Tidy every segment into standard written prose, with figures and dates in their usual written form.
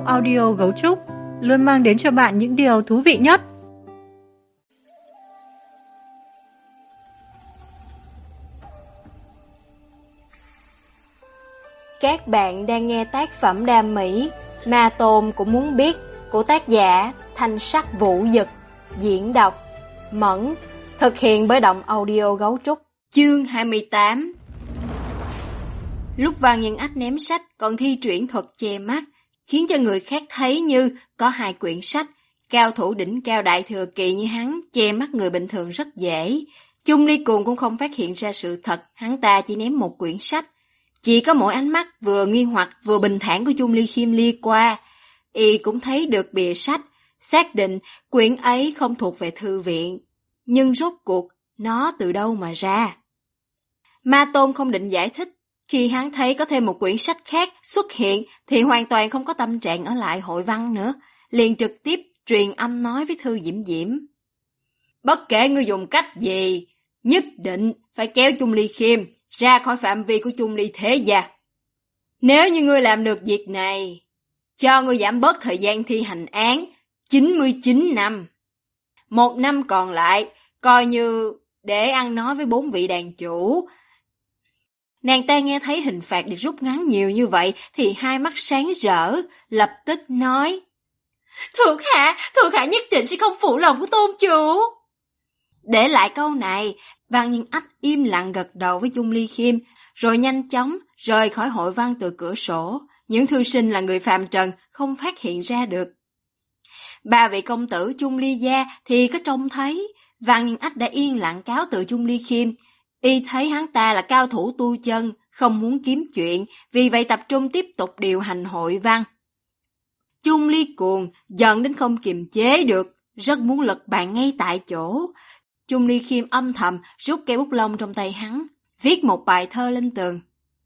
audio Gấu Trúc luôn mang đến cho bạn những điều thú vị nhất. Các bạn đang nghe tác phẩm đam mỹ Ma Tôn Cũng Muốn Biết của tác giả Thanh Sắc Vũ Dực, diễn đọc Mẫn, thực hiện bởi Động Audio Gấu Trúc. Chương 28. Lúc Văn Nhân Ách ném sách còn thi triển thuật che mắt, khiến cho người khác thấy như có hai quyển sách. Cao thủ đỉnh cao đại thừa kỳ như hắn che mắt người bình thường rất dễ. Chung Ly Cuồng cũng không phát hiện ra sự thật hắn ta chỉ ném một quyển sách. Chỉ có mỗi ánh mắt vừa nghi hoặc vừa bình thản của Chung Ly Khiêm lia qua, y cũng thấy được bìa sách, xác định quyển ấy không thuộc về thư viện. Nhưng rốt cuộc, nó từ đâu mà ra? Ma Tôn không định giải thích. Khi hắn thấy có thêm một quyển sách khác xuất hiện thì hoàn toàn không có tâm trạng ở lại hội văn nữa, liền trực tiếp truyền âm nói với Thư Diễm Diễm. Bất kể ngươi dùng cách gì, nhất định phải kéo Chung Ly Khiêm ra khỏi phạm vi của Chung Ly thế gia. Nếu như ngươi làm được việc này, cho ngươi giảm bớt thời gian thi hành án 99 năm. 1 năm còn lại, coi như để ăn nói với 4 vị đàn chủ. Nàng ta nghe thấy hình phạt được rút ngắn nhiều như vậy thì hai mắt sáng rỡ, lập tức nói. Thuộc hạ nhất định sẽ không phụ lòng của tôn chủ. Để lại câu này, Văn Nhân Ách im lặng gật đầu với Chung Ly Khiêm, rồi nhanh chóng rời khỏi hội văn từ cửa sổ. Những thư sinh là người phàm trần không phát hiện ra được. Ba vị công tử Chung Ly gia thì có trông thấy, Văn Nhân Ách đã yên lặng cáo từ Chung Ly Khiêm. Y thấy hắn ta là cao thủ tu chân, không muốn kiếm chuyện, vì vậy tập trung tiếp tục điều hành hội văn. Chung Ly Cuồng giận đến không kiềm chế được, rất muốn lật bàn ngay tại chỗ. Chung Ly Khiêm âm thầm rút cây bút lông trong tay hắn, viết một bài thơ lên tường.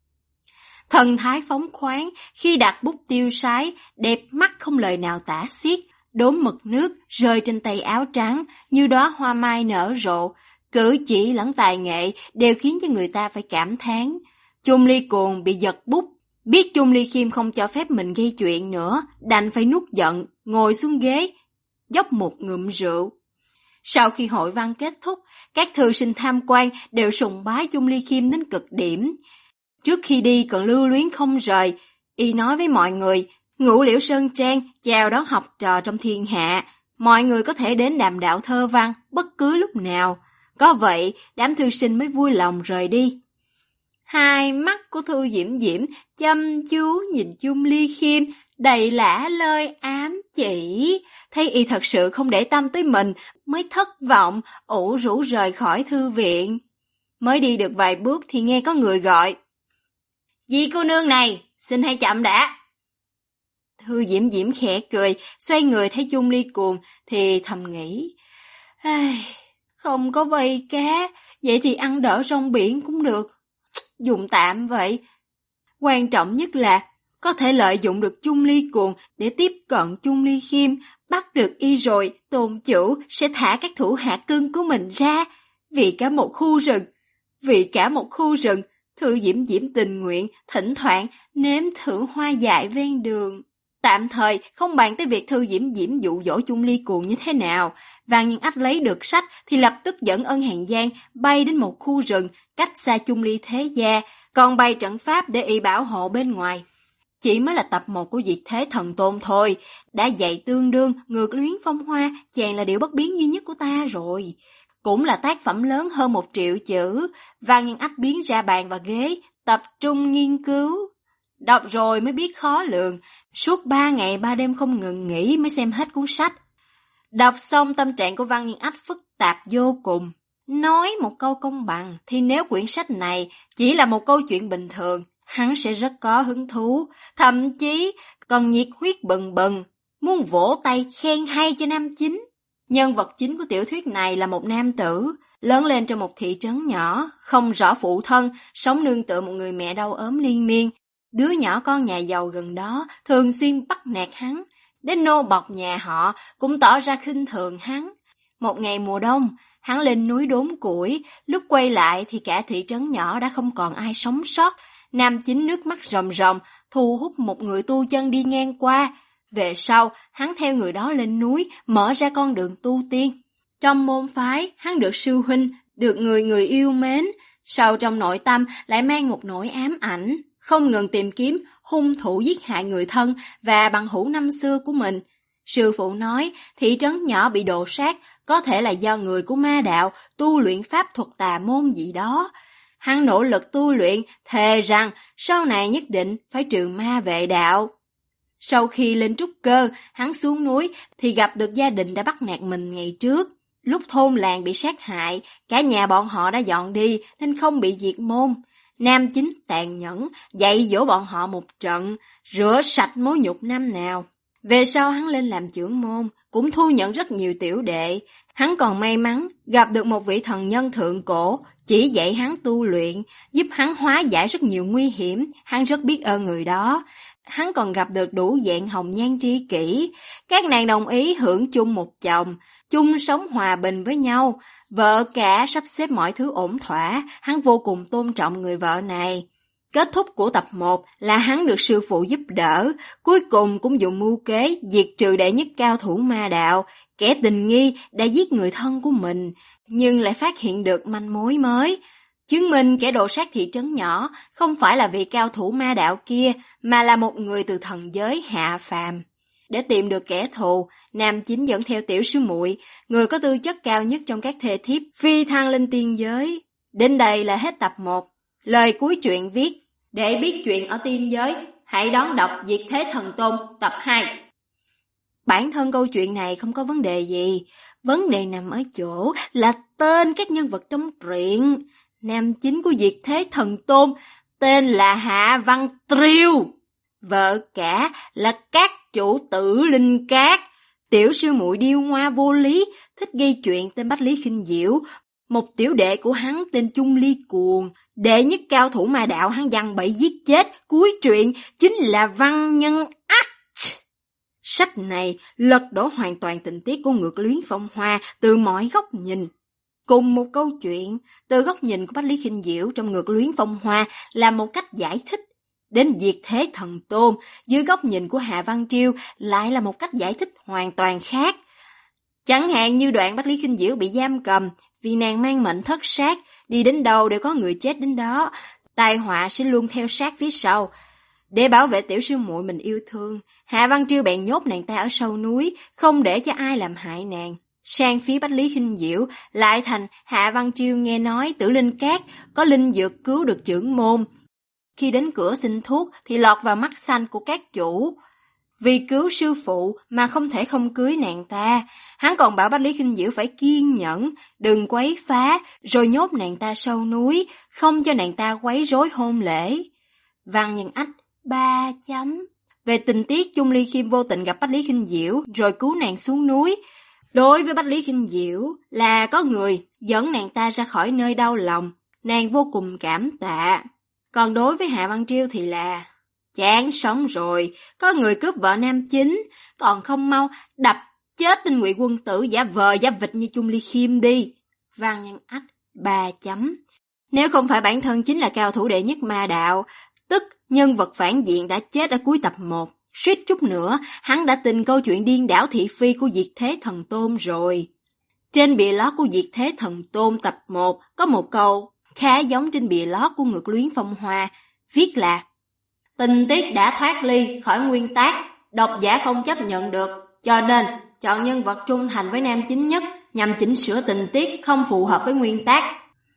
Thần thái phóng khoáng, khi đặt bút tiêu sái, đẹp mắt không lời nào tả xiết, đốm mực nước rơi trên tay áo trắng như đóa hoa mai nở rộ. Cử chỉ lẫn tài nghệ đều khiến cho người ta phải cảm thán. Chung Ly Cuồng bị giật bút, biết Chung Ly Khiêm không cho phép mình gây chuyện nữa, đành phải nuốt giận, ngồi xuống ghế, dốc một ngụm rượu. Sau khi hội văn kết thúc, các thư sinh tham quan đều sùng bái Chung Ly Khiêm đến cực điểm. Trước khi đi còn lưu luyến không rời, y nói với mọi người, Ngũ Liễu Sơn Trang chào đón học trò trong thiên hạ, mọi người có thể đến đàm đạo thơ văn bất cứ lúc nào. Có vậy, đám thư sinh mới vui lòng rời đi. Hai mắt của Thư Diễm Diễm chăm chú nhìn Chung Ly Khiêm, đầy lả lơi ám chỉ. Thấy y thật sự không để tâm tới mình, mới thất vọng, ủ rũ rời khỏi thư viện. Mới đi được vài bước thì nghe có người gọi. Dì cô nương này, xin hãy chậm đã. Thư Diễm Diễm khẽ cười, xoay người thấy Chung Ly Cuồng thì thầm nghĩ. Không có vây cá, vậy thì ăn đỡ rong biển cũng được. Dùng tạm vậy. Quan trọng nhất là có thể lợi dụng được Chung Ly Cuồng để tiếp cận Chung Ly Khiêm, bắt được y rồi, tôn chủ sẽ thả các thủ hạ cưng của mình ra. Vì cả một khu rừng, Thư Diễm Diễm tình nguyện, thỉnh thoảng nếm thử hoa dại ven đường. Tạm thời không bàn tới việc Thư Diễm Diễm dụ dỗ Chung Ly Cuồng như thế nào. Văn Nhân Ách lấy được sách thì lập tức dẫn Ân Hàn Giang bay đến một khu rừng cách xa Chung Ly thế gia, còn bày trận pháp để y bảo hộ bên ngoài. Chỉ mới là tập 1 của Diệt Thế Thần Tôn thôi, đã dạy tương đương ngược luyến phong hoa, chàng là điều bất biến duy nhất của ta rồi. Cũng là tác phẩm lớn hơn 1 triệu chữ, Văn Nhân Ách biến ra bàn và ghế, tập trung nghiên cứu. Đọc rồi mới biết khó lường, suốt 3 ngày 3 đêm không ngừng nghỉ mới xem hết cuốn sách. Đọc xong tâm trạng của Văn Nhân Ách phức tạp vô cùng. Nói một câu công bằng thì nếu quyển sách này chỉ là một câu chuyện bình thường, hắn sẽ rất có hứng thú, thậm chí còn nhiệt huyết bừng bừng, muốn vỗ tay khen hay cho nam chính. Nhân vật chính của tiểu thuyết này là một nam tử, lớn lên trong một thị trấn nhỏ, không rõ phụ thân, sống nương tựa một người mẹ đau ốm liên miên. Đứa nhỏ con nhà giàu gần đó thường xuyên bắt nạt hắn, đến nô bộc nhà họ cũng tỏ ra khinh thường hắn. Một ngày mùa đông, hắn lên núi đốn củi, lúc quay lại thì cả thị trấn nhỏ đã không còn ai sống sót. Nam chính nước mắt ròng ròng, thu hút một người tu chân đi ngang qua. Về sau, hắn theo người đó lên núi, mở ra con đường tu tiên. Trong môn phái, hắn được sư huynh, được người người yêu mến, sâu trong nội tâm lại mang một nỗi ám ảnh, không ngừng tìm kiếm hung thủ giết hại người thân và bằng hữu năm xưa của mình. Sư phụ nói, thị trấn nhỏ bị đổ sát, có thể là do người của ma đạo tu luyện pháp thuật tà môn gì đó. Hắn nỗ lực tu luyện, thề rằng sau này nhất định phải trừ ma vệ đạo. Sau khi lên trúc cơ, hắn xuống núi thì gặp được gia đình đã bắt nạt mình ngày trước. Lúc thôn làng bị sát hại, cả nhà bọn họ đã dọn đi nên không bị diệt môn. Nam Chính tàn nhẫn, dạy dỗ bọn họ một trận, rửa sạch mối nhục năm nào. Về sau hắn lên làm trưởng môn, cũng thu nhận rất nhiều tiểu đệ. Hắn còn may mắn gặp được một vị thần nhân thượng cổ, chỉ dạy hắn tu luyện, giúp hắn hóa giải rất nhiều nguy hiểm, hắn rất biết ơn người đó. Hắn còn gặp được đủ dạng hồng nhan tri kỷ, các nàng đồng ý hưởng chung một chồng, chung sống hòa bình với nhau, vợ cả sắp xếp mọi thứ ổn thỏa, hắn vô cùng tôn trọng người vợ này. Kết thúc của tập 1 là hắn được sư phụ giúp đỡ, cuối cùng cũng dùng mưu kế diệt trừ đệ nhất cao thủ ma đạo, kẻ tình nghi đã giết người thân của mình, nhưng lại phát hiện được manh mối mới. Chứng minh kẻ đồ sát thị trấn nhỏ không phải là vị cao thủ ma đạo kia, mà là một người từ thần giới hạ phàm. Để tìm được kẻ thù, Nam Chính dẫn theo tiểu sư muội, người có tư chất cao nhất trong các thê thiếp, phi thăng lên tiên giới. Đến đây là hết tập 1. Lời cuối truyện viết, để biết chuyện ở tiên giới, hãy đón đọc Diệt Thế Thần Tôn tập 2. Bản thân câu chuyện này không có vấn đề gì, vấn đề nằm ở chỗ là tên các nhân vật trong truyện. Nam chính của Diệt Thế Thần Tôn tên là Hạ Văn Triêu, vợ cả là các chủ tử Linh Cát, tiểu sư muội điêu ngoa vô lý, thích gây chuyện tên Bách Lý Khinh Diễu, một tiểu đệ của hắn tên Chung Ly Cuồng, đệ nhất cao thủ ma đạo hắn giăng bẫy giết chết, cuối truyện chính là Văn Nhân Ách. Sách này lật đổ hoàn toàn tình tiết của Ngược Luyến Phong Hoa từ mọi góc nhìn. Cùng một câu chuyện, từ góc nhìn của Bách Lý Khinh Diễu trong Ngược Luyến Phong Hoa là một cách giải thích, đến Diệt Thế Thần Tôn dưới góc nhìn của Hạ Văn Triêu lại là một cách giải thích hoàn toàn khác. Chẳng hạn như đoạn Bách Lý Khinh Diễu bị giam cầm vì nàng mang mệnh thất sát, đi đến đâu đều có người chết đến đó, tai họa sẽ luôn theo sát phía sau. Để bảo vệ tiểu sư muội mình yêu thương, Hạ Văn Triêu bèn nhốt nàng ta ở sâu núi, không để cho ai làm hại nàng. Sang phía Bách Lý Khinh Diễu lại thành Hạ Văn Triêu nghe nói Tử Linh Cát có linh dược cứu được trưởng môn. Khi đến cửa xin thuốc thì lọt vào mắt xanh của các chủ. Vì cứu sư phụ mà không thể không cưới nàng ta, hắn còn bảo Bách Lý Khinh Diễu phải kiên nhẫn, đừng quấy phá, rồi nhốt nàng ta sâu núi, không cho nàng ta quấy rối hôn lễ. Văn Nhân Ách 3 chấm. Về tình tiết Chung Ly Khiêm vô tình gặp Bách Lý Khinh Diễu rồi cứu nàng xuống núi. Đối với Bách Lý Khinh Diễu là có người dẫn nàng ta ra khỏi nơi đau lòng, nàng vô cùng cảm tạ. Còn đối với Hạ Văn Triêu thì là chán sống rồi, có người cướp vợ nam chính, còn không mau đập chết tên Ngụy Quân Tử giả vờ giả vịt như Chung Ly Khiêm đi. Văn Nhân Ách 3 chấm. Nếu không phải bản thân chính là cao thủ đệ nhất ma đạo, tức nhân vật phản diện đã chết ở cuối tập 1, suýt chút nữa hắn đã tin câu chuyện điên đảo thị phi của Diệt Thế Thần Tôn rồi. Trên bìa lót của Diệt Thế Thần Tôn tập 1 có một câu khá giống trên bìa lót của Ngược Luyến Phong Hoa, viết là tình tiết đã thoát ly khỏi nguyên tác, độc giả không chấp nhận được, cho nên chọn nhân vật trung thành với nam chính nhất nhằm chỉnh sửa tình tiết không phù hợp với nguyên tác.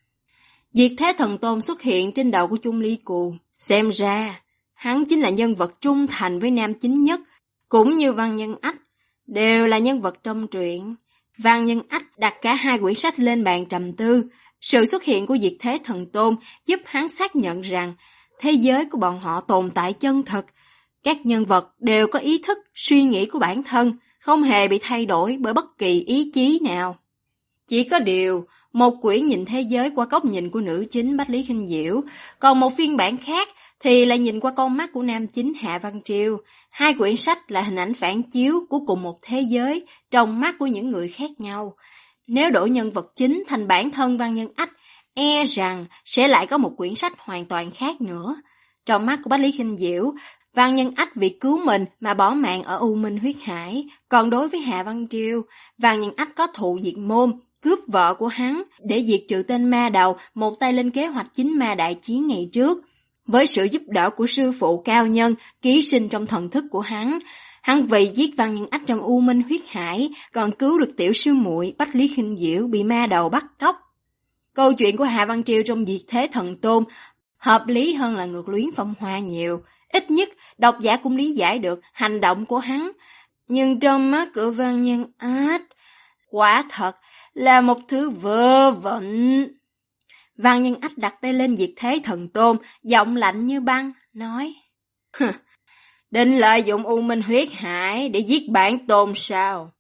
Diệt Thế Thần Tôn xuất hiện trên đầu của Chung Ly Cuồng, xem ra hắn chính là nhân vật trung thành với nam chính nhất, cũng như Văn Nhân Ách, đều là nhân vật trong truyện. Văn Nhân Ách đặt cả hai quyển sách lên bàn trầm tư. Sự xuất hiện của Diệt Thế Thần Tôn giúp hắn xác nhận rằng thế giới của bọn họ tồn tại chân thực. Các nhân vật đều có ý thức, suy nghĩ của bản thân, không hề bị thay đổi bởi bất kỳ ý chí nào. Chỉ có điều, một quyển nhìn thế giới qua góc nhìn của nữ chính Bách Lý Khinh Diễu, còn một phiên bản khác thì lại nhìn qua con mắt của nam chính Hạ Văn Triêu. Hai quyển sách là hình ảnh phản chiếu của cùng một thế giới trong mắt của những người khác nhau. Nếu đổi nhân vật chính thành bản thân Văn Nhân Ách, e rằng sẽ lại có một quyển sách hoàn toàn khác nữa. Trong mắt của Bách Lý Khinh Diễu, Văn Nhân Ách vì cứu mình mà bỏ mạng ở U Minh huyết hải, còn đối với Hạ Văn Triều, Văn Nhân Ách có thụ diệt môn, cướp vợ của hắn để diệt trừ tên ma đầu, một tay lên kế hoạch chính ma đại chiến ngày trước. Với sự giúp đỡ của sư phụ cao nhân, ký sinh trong thần thức của hắn vì giết Văn Nhân Ách trong U Minh huyết hải, còn cứu được tiểu sư muội Bách Lý Khinh Diễu bị ma đầu bắt cóc. Câu chuyện của Hạ Văn Triều trong Diệt Thế Thần Tôn hợp lý hơn là Ngược Luyến Phong Hoa nhiều. Ít nhất, độc giả cũng lý giải được hành động của hắn. Nhưng trong mắt của Văn Nhân Ách, quả thật là một thứ vớ vẩn. Văn Nhân Ách đặt tay lên Diệt Thế Thần Tôn, giọng lạnh như băng, nói: định lợi dụng U Minh huyết hải để giết bản tôn sao?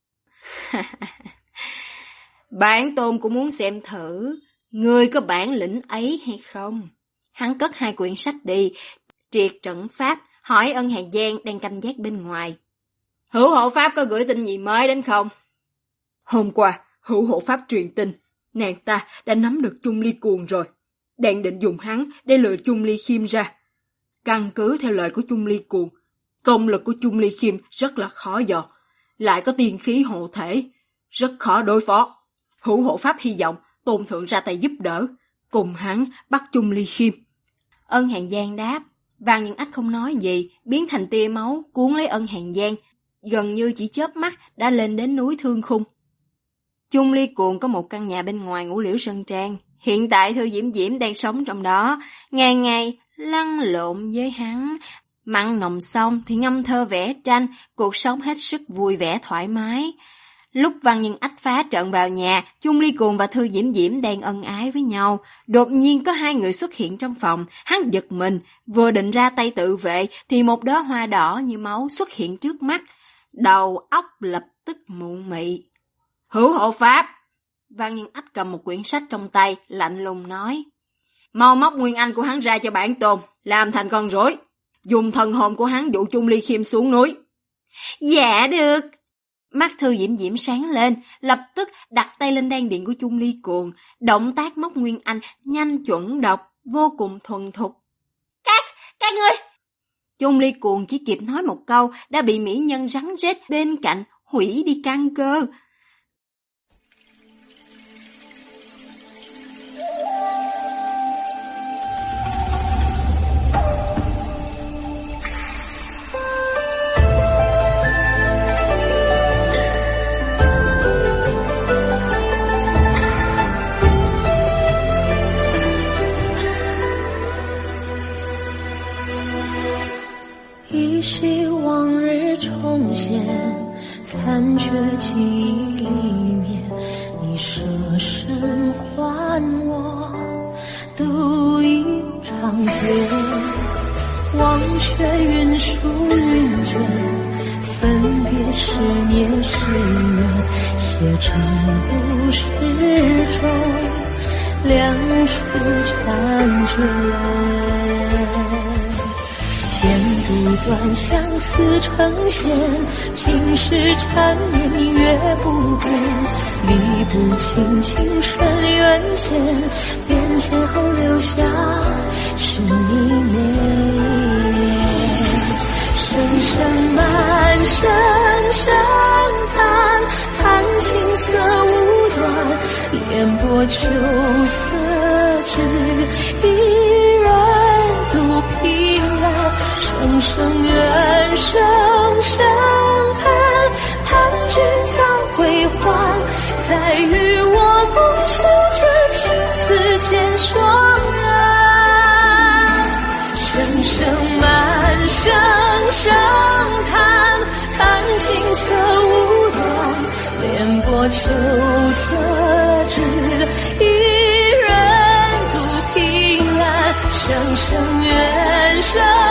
Bản tôn cũng muốn xem thử, ngươi có bản lĩnh ấy hay không? Hắn cất 2 quyển sách đi, triệt trận pháp, hỏi Ân Hà Giang đang canh gác bên ngoài. Hữu hộ pháp có gửi tin gì mới đến không? Hôm qua, hữu hộ pháp truyền tin, nàng ta đã nắm được Chung Ly Cuồng rồi. Đang định dùng hắn để lừa Chung Ly Khiêm ra. Căn cứ theo lời của Chung Ly Cuồng, công lực của Chung Ly Khiêm rất là khó dò, lại có tiên khí hộ thể, rất khó đối phó. Hữu hộ pháp hy vọng Tôn thượng ra tay giúp đỡ, cùng hắn bắt Chung Ly Khiêm. Ân Hàn Giang đáp. Văn Nhân Ách không nói gì, biến thành tia máu cuốn lấy Ân Hàn Giang, gần như chỉ chớp mắt đã lên đến núi Thương Khung. Chung Ly Cuồng có một căn nhà bên ngoài Ngũ Liễu Sơn Trang, hiện tại Thư Diễm Diễm đang sống trong đó, ngày ngày lăn lộn với hắn. Mặn nồng xong thì ngâm thơ vẽ tranh, cuộc sống hết sức vui vẻ thoải mái. Lúc Văn Nhân Ách phá trận vào nhà, Chung Ly Cuồng và Thư Diễm Diễm đang ân ái với nhau. Đột nhiên có 2 người xuất hiện trong phòng, hắn giật mình, vừa định ra tay tự vệ thì một đóa hoa đỏ như máu xuất hiện trước mắt. Đầu óc lập tức mụ mị. Hữu hộ pháp! Văn Nhân Ách cầm một quyển sách trong tay, lạnh lùng nói: mau móc nguyên anh của hắn ra cho bản tôn, làm thành con rối, dùng thần hồn của hắn dụ Chung Ly Khiêm xuống núi. Dạ được. Mắt Thư Diễm Diễm sáng lên, lập tức đặt tay lên đan điện của Chung Ly Cuồng, động tác móc nguyên anh nhanh chuẩn độc, vô cùng thuần thục. Các ngươi! Chung Ly Cuồng chỉ kịp nói một câu đã bị mỹ nhân rắn rết bên cạnh hủy đi căn cơ. 依稀往日重现，残缺记忆里面，你舍身还我独饮长街，忘却云舒云卷，分别是年是月，写成故事中两处缠卷。剪不断相思成线，情是缠绵明月不变，理不清情深缘浅，变迁后留下是你美。声声满声声叹，叹青涩无端，烟波秋色只一人独凭栏。声声怨，声声恨，叹君早归还，再与我共守这青丝渐霜染。声声满，声声叹，叹青涩无端，莲波秋色只一人独凭栏。声声怨，声